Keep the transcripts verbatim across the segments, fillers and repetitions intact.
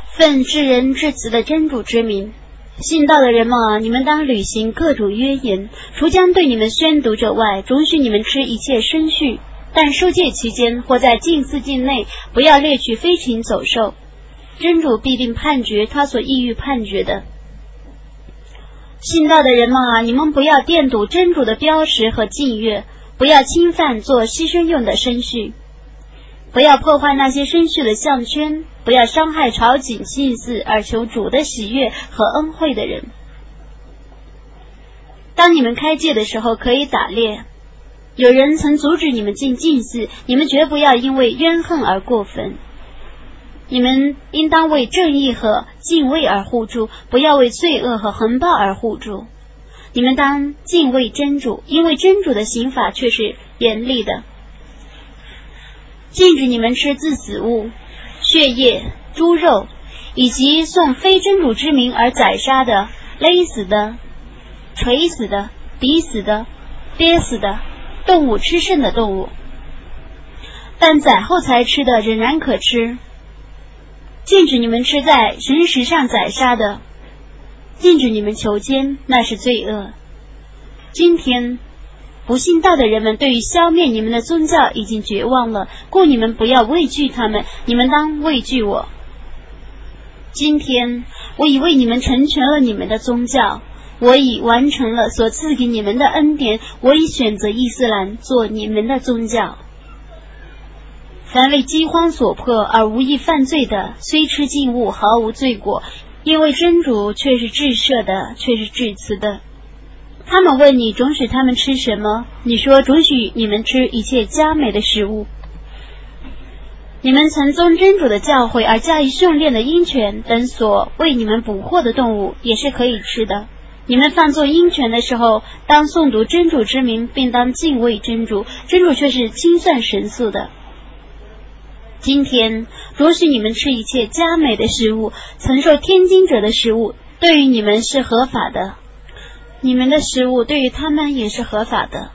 奉至仁至慈的真主之名，信道的人们啊，你们当履行各种约言，除将对你们宣读者外，准许你们吃一切生畜，但受戒期间或在禁寺境内，不要猎取飞禽走兽。真主必定判决他所意欲判决的。信道的人们啊，你们不要玷渎真主的标识和禁约，不要侵犯做牺牲用的生畜，不要破坏那些生畜的项圈，不要伤害朝觐祭祀而求主的喜悦和恩惠的人。当你们开戒的时候，可以打猎。有人曾阻止你们进禁寺，你们绝不要因为怨恨而过分。你们应当为正义和敬畏而护助，不要为罪恶和横暴而护助。你们当敬畏真主，因为真主的刑法却是严厉的。禁止你们吃自死物、血液、猪肉，以及送非真主之名而宰杀的、勒死的、锤死的、抵死的、憋死的动物吃剩的动物，但宰后才吃的仍然可吃。禁止你们吃在神石上宰杀的，禁止你们求奸，那是罪恶。今天不信道的人们对于消灭你们的宗教已经绝望了，故你们不要畏惧他们，你们当畏惧我。今天我已为你们成全了你们的宗教，我已完成了所赐给你们的恩典，我已选择伊斯兰做你们的宗教。凡为饥荒所迫而无意犯罪的，虽吃禁物毫无罪过，因为真主却是至赦的，却是至慈的。他们问你准许他们吃什么，你说准许你们吃一切佳美的食物。你们曾遵真主的教诲而加以训练的鹰犬等所为你们捕获的动物也是可以吃的。你们放纵鹰犬的时候，当诵读真主之名，并当敬畏真主，真主却是清算神速的。今天准许你们吃一切佳美的食物，曾受天经者的食物对于你们是合法的，你们的食物对于他们也是合法的。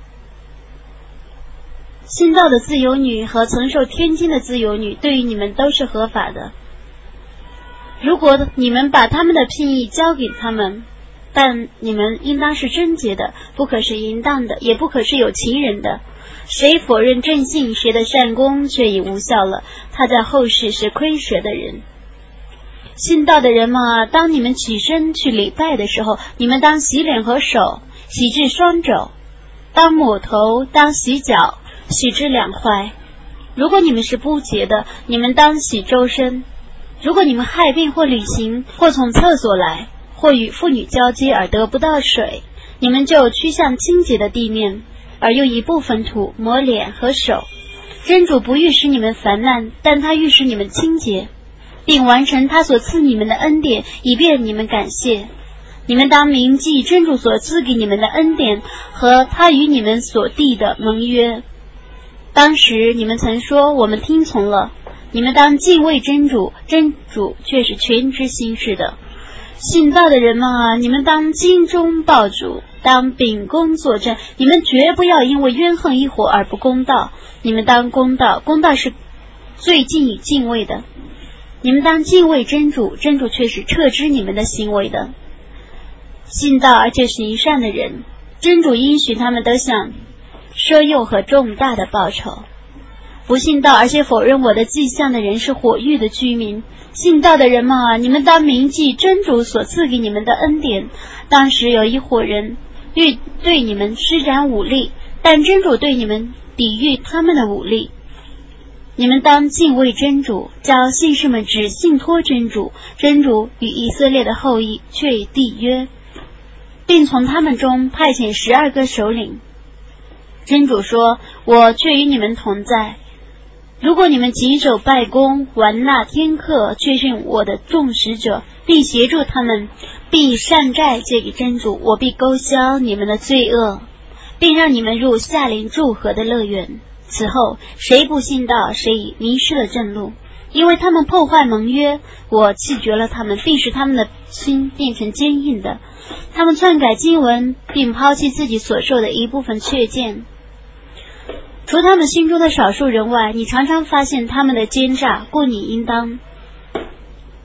信道的自由女和曾受天经的自由女对于你们都是合法的。如果你们把他们的聘役交给他们，但你们应当是贞洁的，不可是淫荡的，也不可是有情人的。谁否认正信，谁的善功却已无效了，他在后世是亏折的人。信道的人们啊，当你们起身去礼拜的时候，你们当洗脸和手，洗至双肘；当抹头，当洗脚，洗至两踝。如果你们是不洁的，你们当洗周身。如果你们害病或旅行，或从厕所来，或与妇女交接而得不到水，你们就趋向清洁的地面，而用一部分土抹脸和手。真主不欲使你们烦难，但他欲使你们清洁，并完成他所赐你们的恩典，以便你们感谢。你们当铭记真主所赐给你们的恩典和他与你们所缔的盟约。当时你们曾说，我们听从了。你们当敬畏真主，真主却是全知心事的。信道的人们啊，你们当精忠报主，当秉公作证，你们绝不要因为怨恨一伙而不公道。你们当公道，公道是最近以敬畏的。你们当敬畏真主，真主却是撤知你们的行为的。信道而且行善的人，真主应许他们得享奢诱和重大的报酬。不信道而且否认我的迹象的人是火狱的居民。信道的人们啊，你们当铭记真主所赐给你们的恩典。当时有一伙人欲对你们施展武力，但真主对你们抵御他们的武力。你们当敬畏真主，叫信士们只信托真主。真主与以色列的后裔却已缔约，并从他们中派遣十二个首领。真主说，我却与你们同在。如果你们谨守拜功，玩纳天课，确信我的众使者，并协助他们，并善债借给真主，我必勾销你们的罪恶，并让你们入夏林祝贺的乐园。此后谁不信道，谁已迷失了正路，因为他们破坏盟约，我弃绝了他们，并使他们的心变成坚硬的。他们篡改经文，并抛弃自己所受的一部分确见。除他们心中的少数人外，你常常发现他们的奸诈，故你应当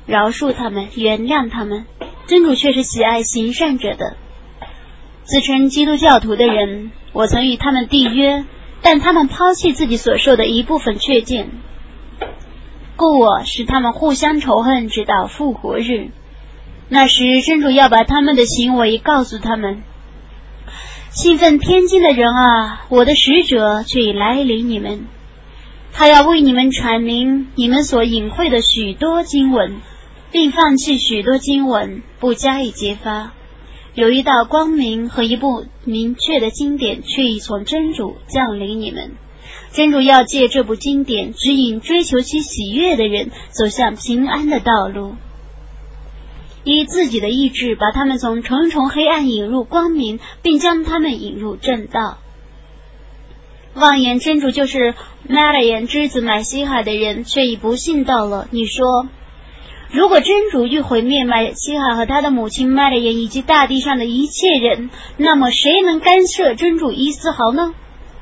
饶恕他们，原谅他们。真主却是喜爱行善者的。自称基督教徒的人，我曾与他们缔约，但他们抛弃自己所受的一部分确见，故我使他们互相仇恨，直到复活日。那时真主要把他们的行为告诉他们。信奉天经的人啊，我的使者却已来临你们，他要为你们阐明你们所隐晦的许多经文，并放弃许多经文，不加以揭发。有一道光明和一部明确的经典却已从真主降临你们。真主要借这部经典指引追求其喜悦的人走向平安的道路，以自己的意志把他们从重重黑暗引入光明，并将他们引入正道。妄言真主就是麦勒言之子买西海的人，却已不信道了。你说，如果真主欲毁灭买西海和他的母亲麦勒言以及大地上的一切人，那么谁能干涉真主一丝毫呢？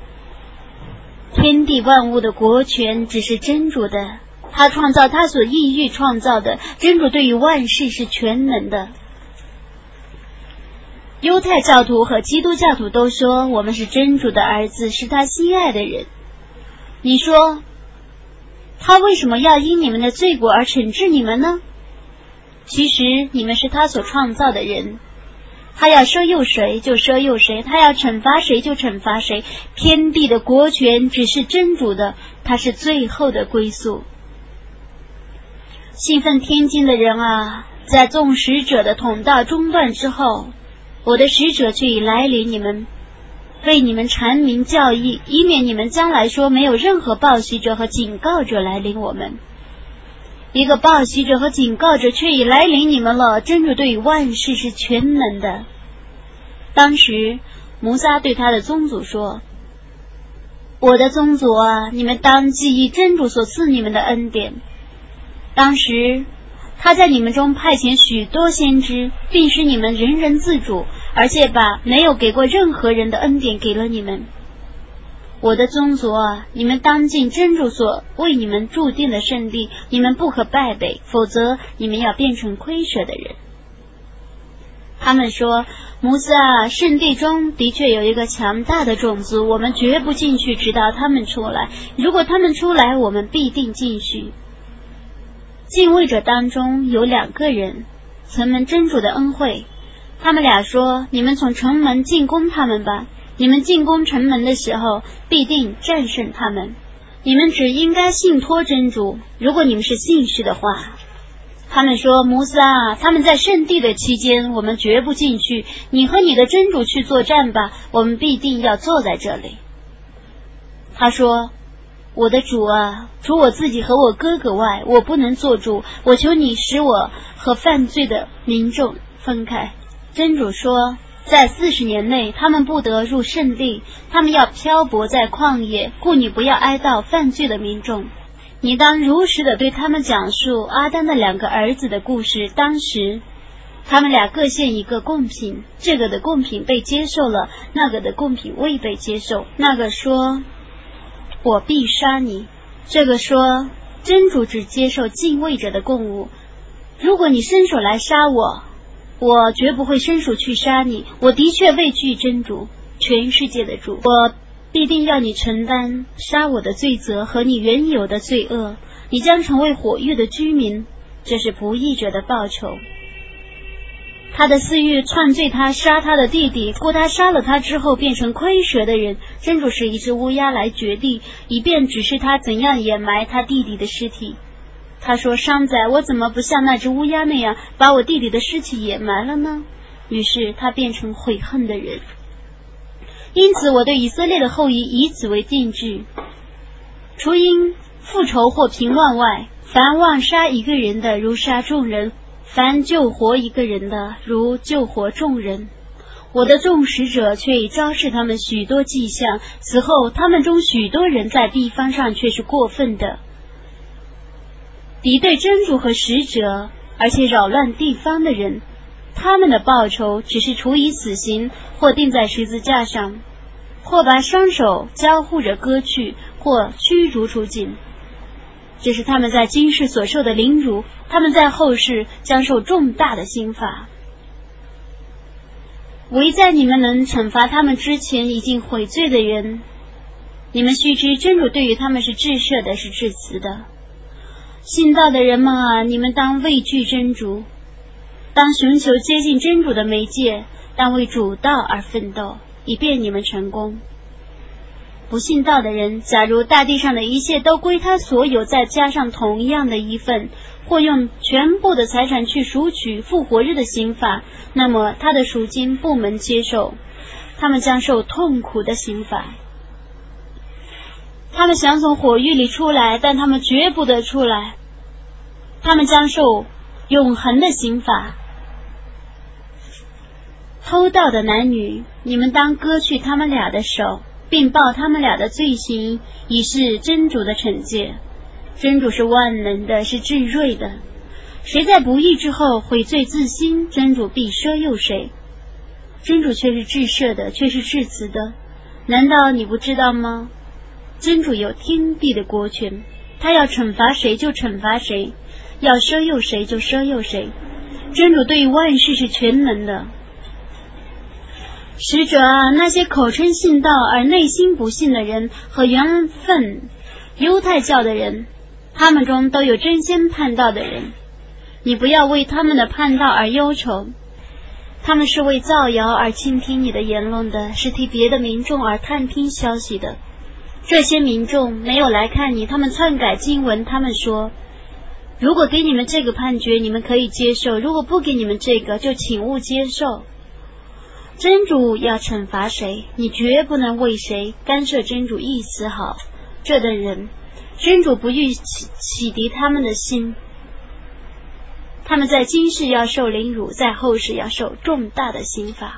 天地万物的国权只是真主的，他创造他所意欲创造的，真主对于万事是全能的。犹太教徒和基督教徒都说我们是真主的儿子，是他心爱的人。你说，他为什么要因你们的罪过而惩治你们呢？其实你们是他所创造的人，他要赦宥谁就赦宥谁，他要惩罚谁就惩罚谁。天地的国权只是真主的，他是最后的归宿。信奉天经的人啊，在众使者的统道中断之后，我的使者却已来临你们，为你们阐明教义，以免你们将来说没有任何报喜者和警告者来临我们。一个报喜者和警告者却已来临你们了，真主对于万事是全能的。当时摩萨对他的宗族说，我的宗族啊，你们当记忆真主所赐你们的恩典。当时他在你们中派遣许多先知，并使你们人人自主，而且把没有给过任何人的恩典给了你们。我的宗族啊，你们当尽真主所为你们注定的圣地，你们不可败北，否则你们要变成亏舍的人。他们说，摩萨，圣地中的确有一个强大的种族，我们绝不进去直到他们出来，如果他们出来，我们必定进去。敬畏者当中有两个人曾蒙真主的恩惠，他们俩说，你们从城门进攻他们吧，你们进攻城门的时候必定战胜他们，你们只应该信托真主，如果你们是信士的话。他们说，摩萨，他们在圣地的期间我们绝不进去，你和你的真主去作战吧，我们必定要坐在这里。他说，我的主啊，除我自己和我哥哥外，我不能做主，我求你使我和犯罪的民众分开。真主说，在四十年内他们不得入圣地，他们要漂泊在旷野，故你不要哀悼犯罪的民众。你当如实的对他们讲述阿丹的两个儿子的故事。当时他们俩各献一个贡品，这个的贡品被接受了，那个的贡品未被接受。那个说，我必杀你，这个说，真主只接受敬畏者的供物，如果你伸手来杀我，我绝不会伸手去杀你，我的确畏惧真主，全世界的主，我必定要你承担杀我的罪责和你原有的罪恶，你将成为火狱的居民，这是不义者的报酬。他的私欲篡罪他，杀他的弟弟，故他杀了他之后变成亏蛇的人。真主使一只乌鸦来掘地，以便指示他怎样掩埋他弟弟的尸体。他说，商仔，我怎么不像那只乌鸦那样把我弟弟的尸体掩埋了呢？于是他变成悔恨的人。因此我对以色列的后裔以此为定制，除因复仇或平乱外，凡妄杀一个人的，如杀众人；凡救活一个人的，如救活众人。我的众使者却已昭示他们许多迹象，此后他们中许多人在地方上却是过分的，敌对真主和使者，而且扰乱地方的人，他们的报酬只是处以死刑，或钉在十字架上，或把双手交互着割去，或驱逐出境。 这是他们在今世所受的凌辱，他们在后世将受重大的刑罚。唯在你们能惩罚他们之前已经悔罪的人，你们须知真主对于他们是至赦的，是至慈的。信道的人们啊，你们当畏惧真主，当寻求接近真主的媒介，当为主道而奋斗，以便你们成功。不信道的人，假如大地上的一切都归他所有，再加上同样的一份，或用全部的财产去赎取复活日的刑罚，那么他的赎金不能接受，他们将受痛苦的刑罚。他们想从火狱里出来，但他们绝不得出来，他们将受永恒的刑罚。偷盗的男女，你们当割去他们俩的手，并报他们俩的罪行，以示真主的惩戒。真主是万能的，是至睿的。谁在不义之后悔罪自新，真主必赦宥谁。真主却是至赦的，却是至慈的。难道你不知道吗？真主有天地的国权，他要惩罚谁就惩罚谁，要赦宥谁就赦宥谁。真主对于万事是全能的。使者啊，那些口称信道而内心不信的人和原份犹太教的人，他们中都有真心叛道的人，你不要为他们的叛道而忧愁，他们是为造谣而倾听你的言论的，是替别的民众而探听消息的。这些民众没有来看你，他们篡改经文，他们说，如果给你们这个判决，你们可以接受，如果不给你们这个，就请勿接受。真主要惩罚谁，你绝不能为谁干涉真主一丝毫。这等人，真主不欲启启迪他们的心，他们在今世要受凌辱，在后世要受重大的刑罚。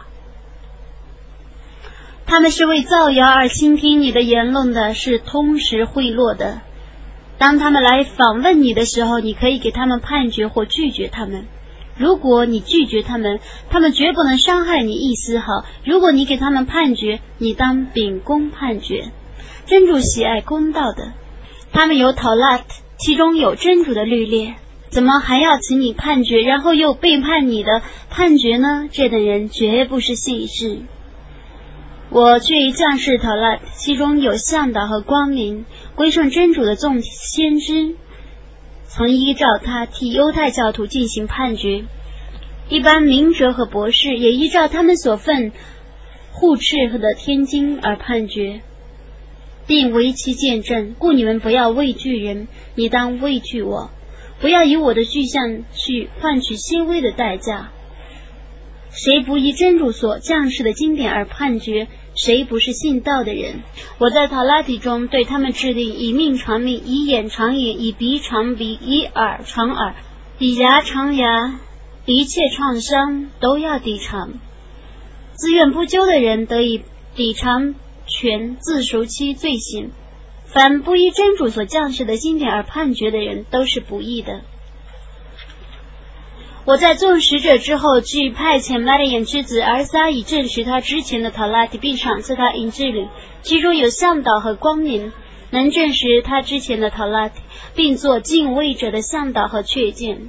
他们是为造谣而倾听你的言论的，是通识贿赂的。当他们来访问你的时候，你可以给他们判决或拒绝他们。如果你拒绝他们，他们绝不能伤害你一丝毫；如果你给他们判决，你当秉公判决。真主喜爱公道的，他们有讨拉，其中有真主的律例，怎么还要请你判决，然后又背叛你的判决呢？这等人绝不是信士。我却于将士讨拉，其中有向导和光明，归顺真主的众先知，曾依照他替犹太教徒进行判决。一般明哲和博士也依照他们所分护敕的天经而判决，并为其见证。故你们不要畏惧人，你当畏惧我，不要以我的具象去换取些微的代价。谁不依真主所降世的经典而判决，谁不是信道的人。我在塔拉提中对他们制定以命偿命，以眼偿眼，以鼻偿鼻，以耳偿耳，以牙偿牙，一切创伤都要抵偿。自愿不究的人得以抵偿全自赎其罪行，凡不依真主所降世的经典而判决的人都是不义的。我在众使者之后，据派遣马利亚之子而撒，以证实他之前的塔拉提，并赏赐他银质领，其中有向导和光明，能证实他之前的塔拉提，并做敬畏者的向导和确见。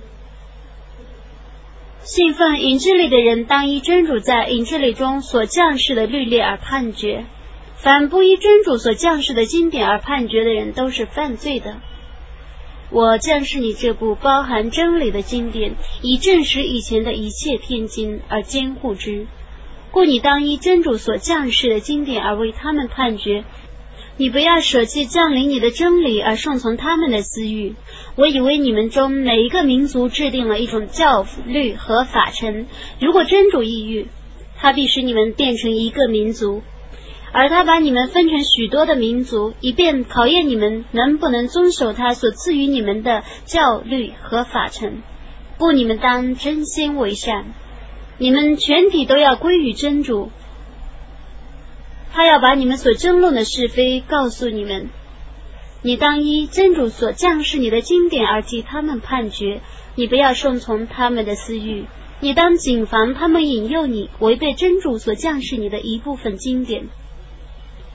信奉银质里的人，当依真主在银质里中所降世的律例而判决，凡不依真主所降世的经典而判决的人，都是犯罪的。我降世你这部包含真理的经典，以证实以前的一切天经而监护之，故你当依真主所降世的经典而为他们判决。你不要舍弃降临你的真理而顺从他们的私欲。我以为你们中每一个民族制定了一种教律和法程，如果真主意欲，他必使你们变成一个民族，而他把你们分成许多的民族，以便考验你们能不能遵守他所赐予你们的教律和法程。故你们当真心为善，你们全体都要归于真主，他要把你们所争论的是非告诉你们。你当依真主所降世你的经典而替他们判决，你不要顺从他们的私欲，你当谨防他们引诱你违背真主所降世你的一部分经典。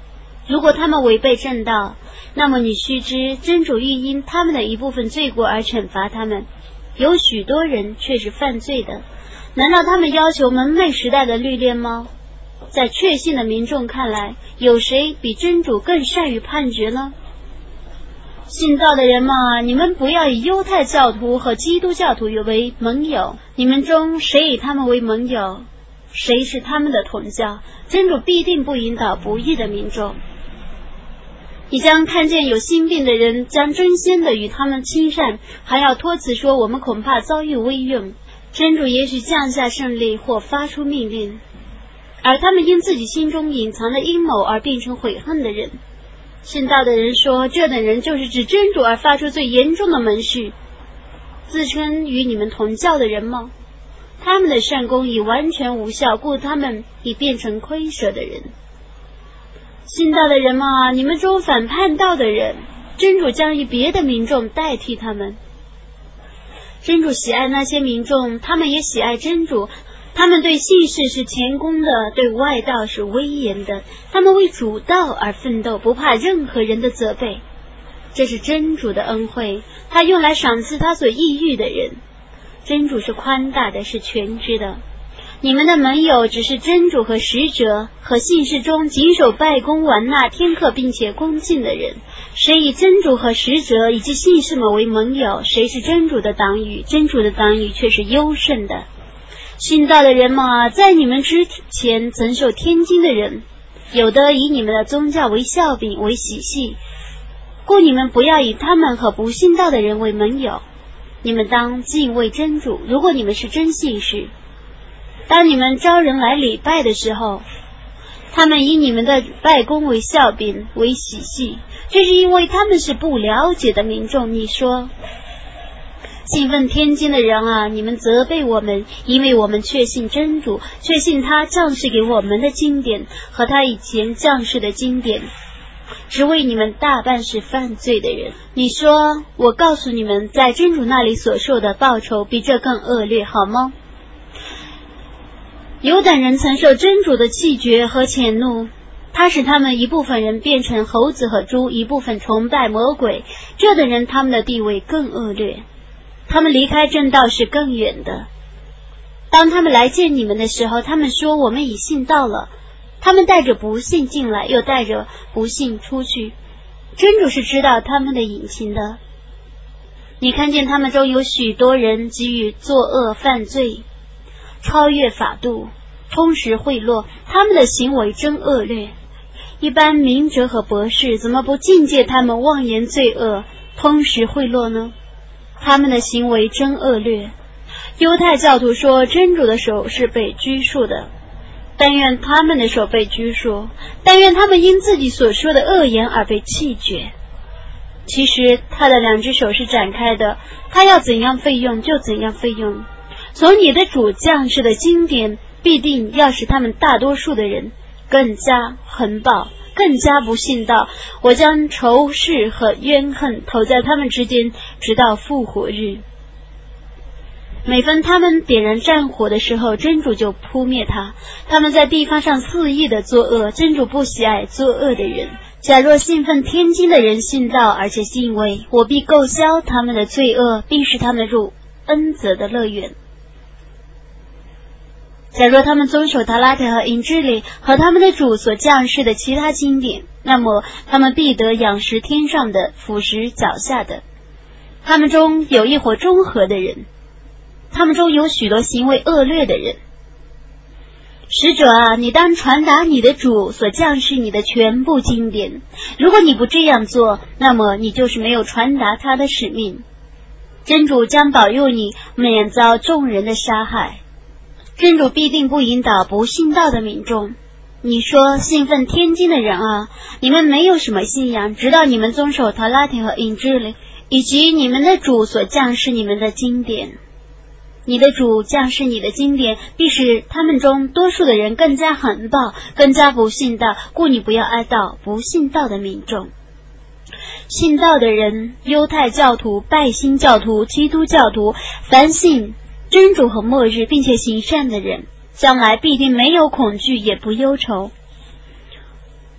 如果他们违背正道，那么你须知，真主欲因他们的一部分罪过而惩罚他们。有许多人却是犯罪的，难道他们要求蒙昧时代的律例吗？在确信的民众看来，有谁比真主更善于判决呢？信道的人嘛，你们不要以犹太教徒和基督教徒为盟友，你们中谁以他们为盟友，谁是他们的同教，真主必定不引导不义的民众。你将看见有心病的人将争先的与他们亲善，还要托辞说我们恐怕遭遇危用，真主也许降下胜利或发出命令，而他们因自己心中隐藏的阴谋而变成悔恨的人。信道的人说，这等人就是指真主而发出最严重的门事，自称与你们同教的人吗？他们的善功已完全无效，故他们已变成亏舍的人。信道的人嘛，你们中反叛道的人，真主将以别的民众代替他们。真主喜爱那些民众，他们也喜爱真主，他们对信士是虔恭的，对外道是威严的，他们为主道而奋斗，不怕任何人的责备。这是真主的恩惠，他用来赏赐他所抑郁的人。真主是宽大的，是全知的。你们的盟友只是真主和使者和信士中谨守拜功完纳天课并且恭敬的人。谁以真主和使者以及信士们为盟友，谁是真主的党羽，真主的党羽却是优胜的。信道的人嘛，在你们之前曾受天经的人，有的以你们的宗教为笑柄为喜戏，故你们不要以他们和不信道的人为盟友。你们当敬畏真主，如果你们是真信士。当你们招人来礼拜的时候，他们以你们的拜功为笑柄为喜戏，这是因为他们是不了解的民众。你说，信奉天经的人啊，你们责备我们，因为我们确信真主，确信他降世给我们的经典和他以前降世的经典，只为你们大半是犯罪的人。你说，我告诉你们，在真主那里所受的报酬比这更恶劣，好吗？有等人曾受真主的气绝和谴怒，他使他们一部分人变成猴子和猪，一部分崇拜魔鬼，这等人他们的地位更恶劣，他们离开正道是更远的。当他们来见你们的时候，他们说我们已信道了，他们带着不信进来，又带着不信出去，真主是知道他们的隐情的。你看见他们中有许多人给予作恶犯罪，超越法度，通识贿赂，他们的行为真恶劣。一般明哲和博士怎么不禁戒他们妄言罪恶，通识贿赂呢？他们的行为真恶劣。犹太教徒说真主的手是被拘束的，但愿他们的手被拘束，但愿他们因自己所说的恶言而被弃绝。其实他的两只手是展开的，他要怎样费用就怎样费用。从你的主降世的经典必定要使他们大多数的人更加横暴，更加不信道。我将仇视和怨恨投在他们之间，直到复活日。每逢他们点燃战火的时候，真主就扑灭他。他们在地方上肆意的作恶，真主不喜爱作恶的人。假若信奉天经的人信道而且敬畏，我必购销他们的罪恶，并使他们入恩泽的乐园。假若他们遵守塔拉特和引之里和他们的主所降世的其他经典，那么他们必得仰食天上的，俯食脚下的。他们中有一伙中和的人，他们中有许多行为恶劣的人。使者啊，你当传达你的主所降世你的全部经典，如果你不这样做，那么你就是没有传达他的使命。真主将保佑你免遭众人的杀害，真主必定不引导不信道的民众。你说信奉天经的人啊，你们没有什么信仰，直到你们遵守塔拉提和引之里以及你们的主所降世你们的经典。你的主降世你的经典，必使他们中多数的人更加横暴，更加不信道，故你不要哀悼不信道的民众。信道的人，犹太教徒、拜新教徒、基督教徒，凡信真主和末日并且行善的人，将来必定没有恐惧也不忧愁。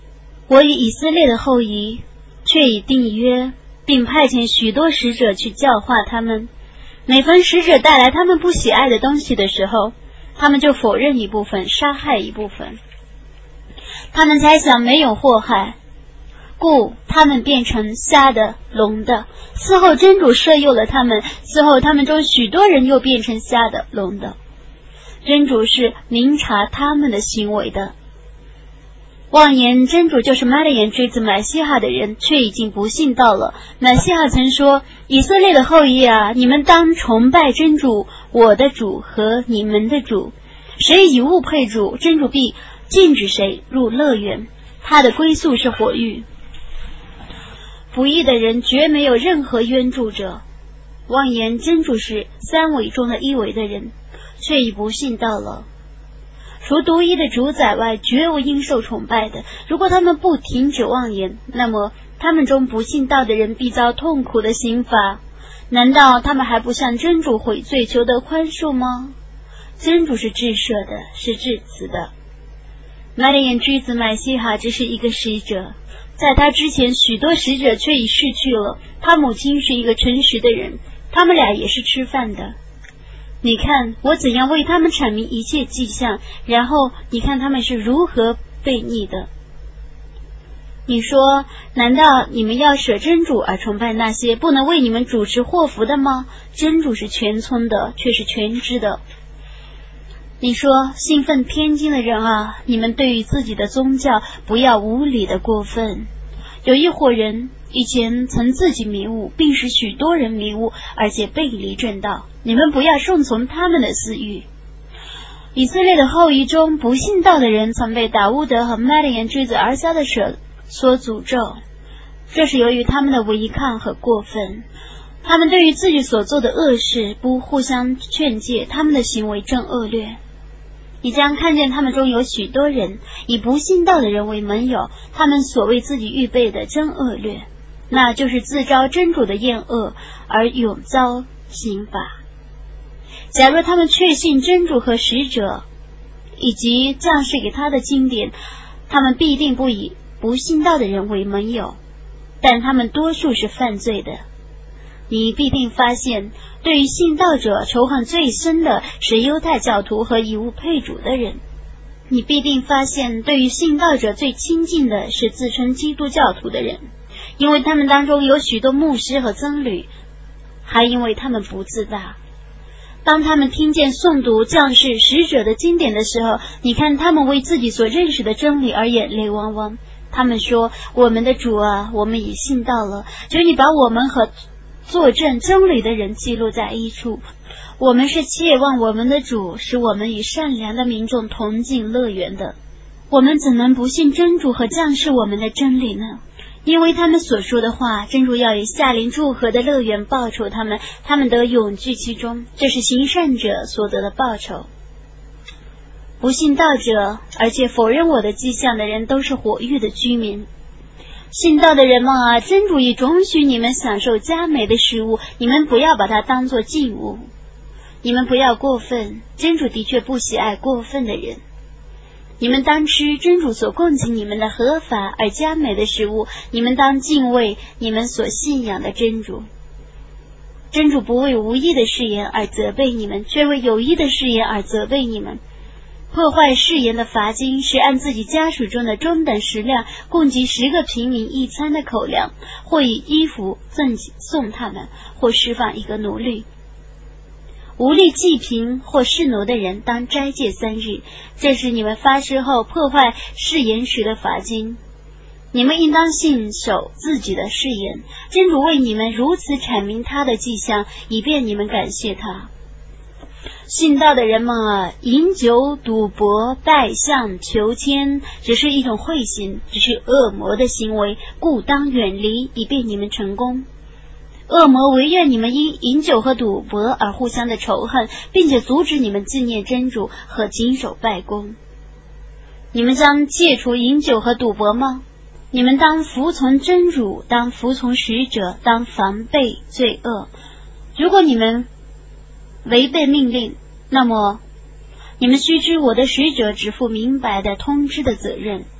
我与以色列的后裔却已订约，并派遣许多使者去教化他们。每逢使者带来他们不喜爱的东西的时候，他们就否认一部分，杀害一部分。他们猜想没有祸害，故他们变成瞎的、聋的。此后真主赦宥了他们，此后他们中许多人又变成瞎的、聋的。真主是明察他们的行为的。妄言真主就是玛利亚之子买西哈的人，却已经不信道了。买西哈曾说：以色列的后裔啊，你们当崇拜真主，我的主和你们的主。谁以物配主，真主必禁止谁入乐园，他的归宿是火狱。不义的人绝没有任何冤助者。妄言真主是三位中的一位的人，却已不信道了。除独一的主宰外，绝无应受崇拜的。如果他们不停止妄言，那么他们中不信道的人必遭痛苦的刑罚。难道他们还不向真主悔罪，求得宽恕吗？真主是至赦的，是至慈的。玛利亚之子买西哈只是一个使者，在他之前许多使者却已逝去了。他母亲是一个诚实的人，他们俩也是吃饭的。你看我怎样为他们阐明一切迹象，然后你看他们是如何悖逆的。你说，难道你们要舍真主而崇拜那些不能为你们主持祸福的吗？真主是全聪的，却是全知的。你说，信奉天经的人啊，你们对于自己的宗教不要无理的过分。有一伙人以前曾自己迷雾，并使许多人迷雾，而且背离正道，你们不要顺从他们的私欲。以色列的后裔中不信道的人曾被达乌德和麦利亚之子儿撒的舍所诅咒，这是由于他们的违抗和过分。他们对于自己所做的恶事不互相劝诫，他们的行为正恶劣。你将看见他们中有许多人以不信道的人为盟友，他们所为自己预备的真恶劣，那就是自招真主的厌恶而永遭刑罚。假若他们确信真主和使者以及降世给他的经典，他们必定不以不信道的人为盟友，但他们多数是犯罪的。你必定发现，对于信道者仇恨最深的是犹太教徒和以物配主的人。你必定发现，对于信道者最亲近的是自称基督教徒的人，因为他们当中有许多牧师和僧侣，还因为他们不自大。当他们听见诵读降世使者的经典的时候，你看他们为自己所认识的真理而眼泪汪汪。他们说：我们的主啊，我们已信道了，求你把我们和作证真理的人记录在一处。我们是切望我们的主使我们与善良的民众同进乐园的。我们怎能不信真主和降世我们的真理呢？因为他们所说的话，真主要以下临祝贺的乐园报酬他们，他们得永居其中，这是行善者所得的报酬。不信道者而且否认我的迹象的人，都是火狱的居民。信道的人们啊，真主已准许你们享受佳美的食物，你们不要把它当作禁物，你们不要过分，真主的确不喜爱过分的人。你们当吃真主所供给你们的合法而佳美的食物，你们当敬畏你们所信仰的真主。真主不为无意的誓言而责备你们，却为有意的誓言而责备你们。破坏誓言的罚金是按自己家属中的中等食量供给十个平民一餐的口粮，或以衣服赠送他们，或释放一个奴隶。无力济贫或侍奴的人当斋戒三日，这是你们发誓后破坏誓言时的罚金。你们应当信守自己的誓言，真主为你们如此阐明他的迹象，以便你们感谢他。信道的人们啊，饮酒、赌博、拜相、求签，只是一种秽行，只是恶魔的行为，故当远离，以便你们成功。恶魔惟愿你们因饮酒和赌博而互相的仇恨，并且阻止你们纪念真主和谨守拜功。你们将戒除饮酒和赌博吗？你们当服从真主，当服从使者，当防备罪恶。如果你们违背命令，那么你们须知我的使者只负明白的通知的责任。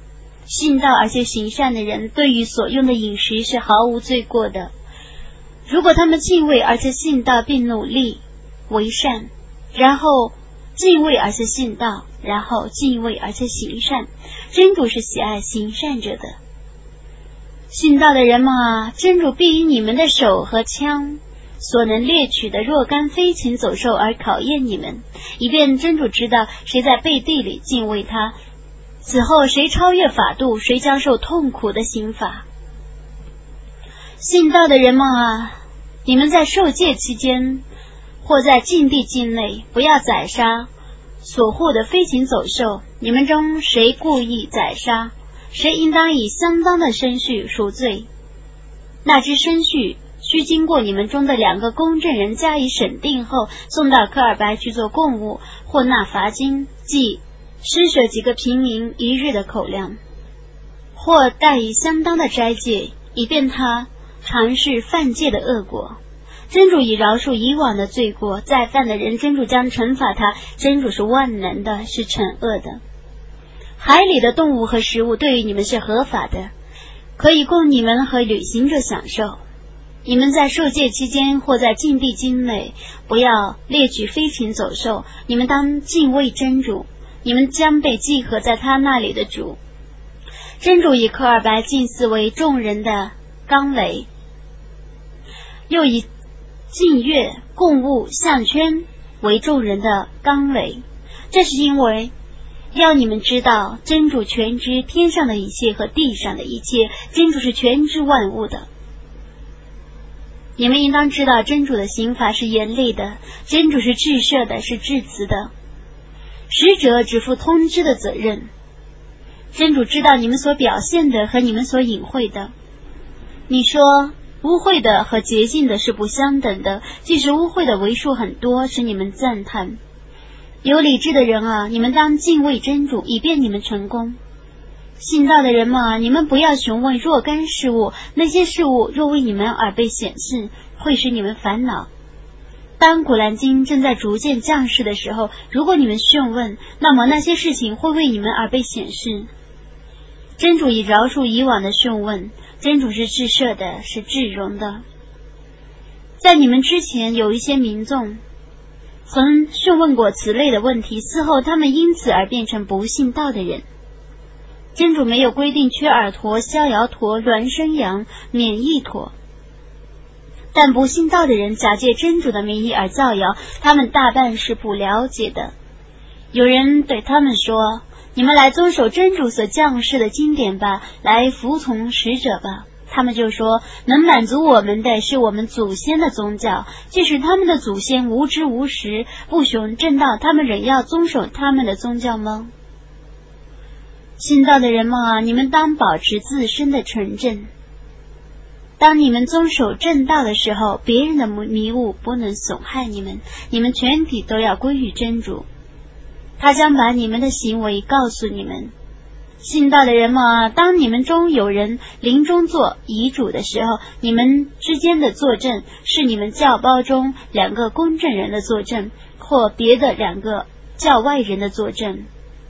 信道而且行善的人，对于所用的饮食是毫无罪过的。如果他们敬畏而且信道，并努力为善，然后敬畏而且信道，然后敬畏而且行善，真主是喜爱行善者的。信道的人们啊，真主必以你们的手和枪所能猎取的若干飞禽走兽而考验你们，以便真主知道谁在背地里敬畏他，此后谁超越法度，谁将受痛苦的刑罚。信道的人们啊，你们在受戒期间或在禁地境内，不要宰杀所获的飞禽走兽。你们中谁故意宰杀，谁应当以相当的牲畜赎罪。那只牲畜需经过你们中的两个公证人加以审定后，送到科尔白去做供物，或纳罚金，即施舍几个平民一日的口粮，或带以相当的斋戒，以便他尝试犯戒的恶果。真主已饶恕以往的罪过，再犯的人真主将惩罚他。真主是万能的，是惩恶的。海里的动物和食物对于你们是合法的，可以供你们和旅行者享受。你们在受戒期间或在禁地境内，不要猎取飞禽走兽。你们当敬畏真主，你们将被集合在他那里的主。真主以科尔白祭祀为众人的纲围，又以禁月、供物、项圈为众人的纲围，这是因为要你们知道，真主全知天上的一切和地上的一切，真主是全知万物的。你们应当知道，真主的刑罚是严厉的，真主是至赦的，是至慈的。使者只负通知的责任，真主知道你们所表现的和你们所隐晦的。你说污秽的和洁净的是不相等的，即使污秽的为数很多，使你们赞叹。有理智的人啊，你们当敬畏真主，以便你们成功。信道的人们啊，你们不要询问若干事物，那些事物若为你们而被显示，会使你们烦恼。当古兰经正在逐渐降世的时候，如果你们询问，那么那些事情会为你们而被显示。真主已饶恕以往的询问，真主是至赦的，是至容的。在你们之前有一些民众曾询问过此类的问题，嗣后他们因此而变成不信道的人。真主没有规定缺耳驼、逍遥驼、孪生羊、免疫驼，但不信道的人假借真主的名义而造谣，他们大半是不了解的。有人对他们说，你们来遵守真主所降世的经典吧，来服从使者吧。他们就说，能满足我们的是我们祖先的宗教，即使他们的祖先无知无识，不雄正道，他们仍要遵守他们的宗教吗？信道的人们啊，你们当保持自身的纯正。当你们遵守正道的时候，别人的迷雾不能损害你们，你们全体都要归于真主，他将把你们的行为告诉你们。信道的人们啊，当你们中有人临终做遗嘱的时候，你们之间的作证是你们教胞中两个公证人的作证，或别的两个教外人的作证。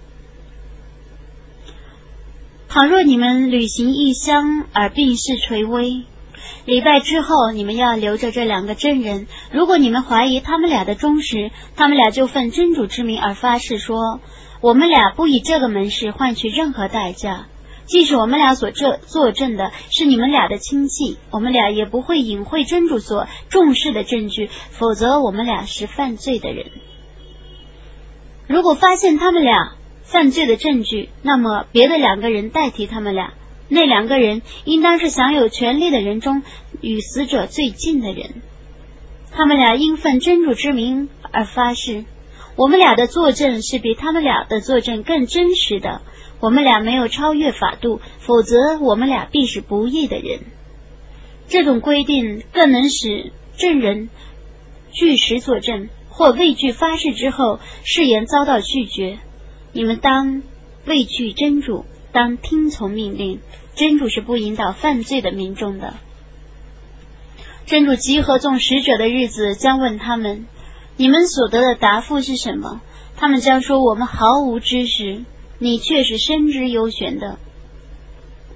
倘若你们旅行异乡而病逝垂危，礼拜之后你们要留着这两个证人，如果你们怀疑他们俩的忠实，他们俩就奉真主之名而发誓说，我们俩不以这个门市换取任何代价，即使我们俩所这作证的是你们俩的亲戚，我们俩也不会隐晦真主所重视的证据，否则我们俩是犯罪的人。如果发现他们俩犯罪的证据，那么别的两个人代替他们俩，那两个人应当是享有权利的人中与死者最近的人。他们俩因奉真主之名而发誓，我们俩的作证是比他们俩的作证更真实的，我们俩没有超越法度，否则我们俩必是不义的人。这种规定更能使证人据实作证，或畏惧发誓之后誓言遭到拒绝。你们当畏惧真主，当听从命令，真主是不引导犯罪的民众的。真主集合众使者的日子，将问他们，你们所得的答复是什么？他们将说，我们毫无知识，你却是深知幽玄的。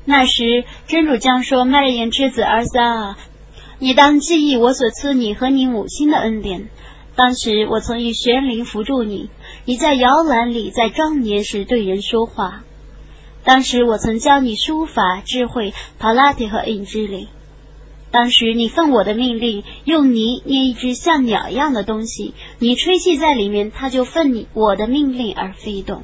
那时真主将说：麦勒言之子儿撒啊，你当记忆我所赐你和你母亲的恩典。当时我曾以玄灵扶助你，你在摇篮里，在壮年时对人说话。当时我曾教你书法、智慧、塔拉提和印之理。当时你奉我的命令，用泥捏一只像鸟一样的东西，你吹气在里面，它就奉你我的命令而飞动。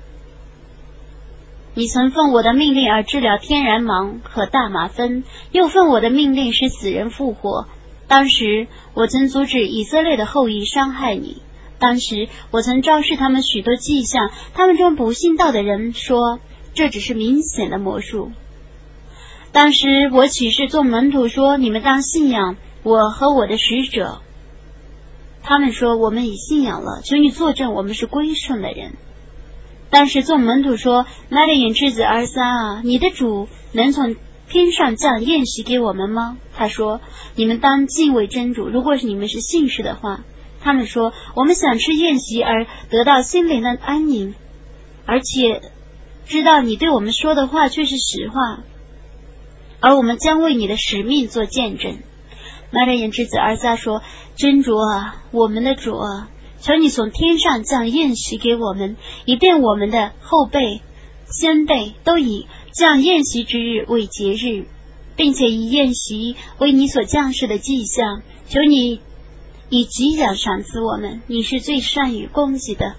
你曾奉我的命令而治疗天然盲和大麻风，又奉我的命令使死人复活。当时我曾阻止以色列的后裔伤害你。当时我曾昭示他们许多迹象，他们中不信道的人说，这只是明显的魔术。当时我启示众门徒说，你们当信仰我和我的使者。他们说，我们已信仰了，求你作证，我们是归顺的人。当时众门徒说，麦勒言之子儿撒啊，你的主能从天上降宴席给我们吗？他说，你们当敬畏真主，如果是你们是信士的话。他们说，我们想吃宴席而得到心灵的安宁，而且知道你对我们说的话却是实话，而我们将为你的使命做见证。麦勒言之子儿撒说，真主啊，我们的主啊，求你从天上降宴席给我们，以便我们的后辈、先辈都以降宴席之日为节日，并且以宴席为你所降世的迹象。求你以给养赏赐我们，你是最善于供给的。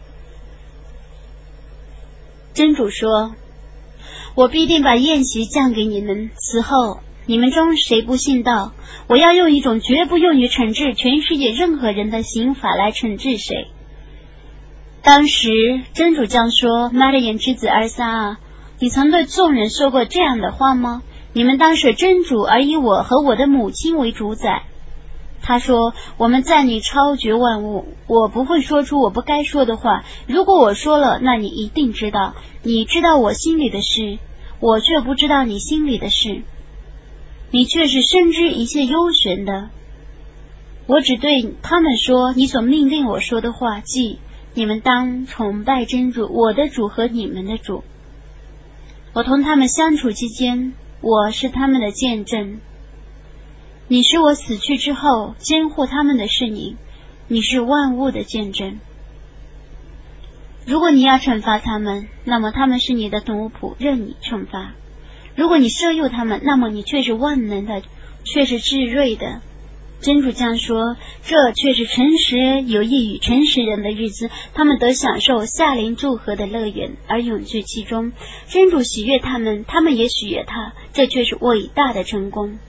真主说，我必定把宴席降给你们，此后你们中谁不信道，我要用一种绝不用于惩治全世界任何人的刑法来惩治谁。当时真主将说，麦勒言之子儿撒啊，你曾对众人说过这样的话吗？你们当舍真主而以我和我的母亲为主宰。他说，我们在你超绝万物，我不会说出我不该说的话，如果我说了，那你一定知道，你知道我心里的事，我却不知道你心里的事，你却是深知一切幽玄的。我只对他们说你所命令我说的话，即你们当崇拜真主，我的主和你们的主。我同他们相处期间，我是他们的见证。你是我死去之后监护他们的是你，你是万物的见证。如果你要惩罚他们，那么他们是你的奴仆，任你惩罚；如果你赦宥他们，那么你却是万能的，却是至睿的。真主将说，这却是诚实有益于诚实人的日子，他们得享受夏临祝贺的乐园，而永居其中。真主喜悦他们，他们也喜悦他，这却是伟大的成功。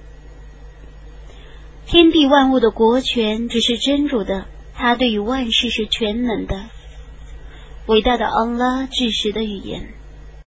天地万物的国权只是真主的，他对于万事是全能的。伟大的安拉至实的语言。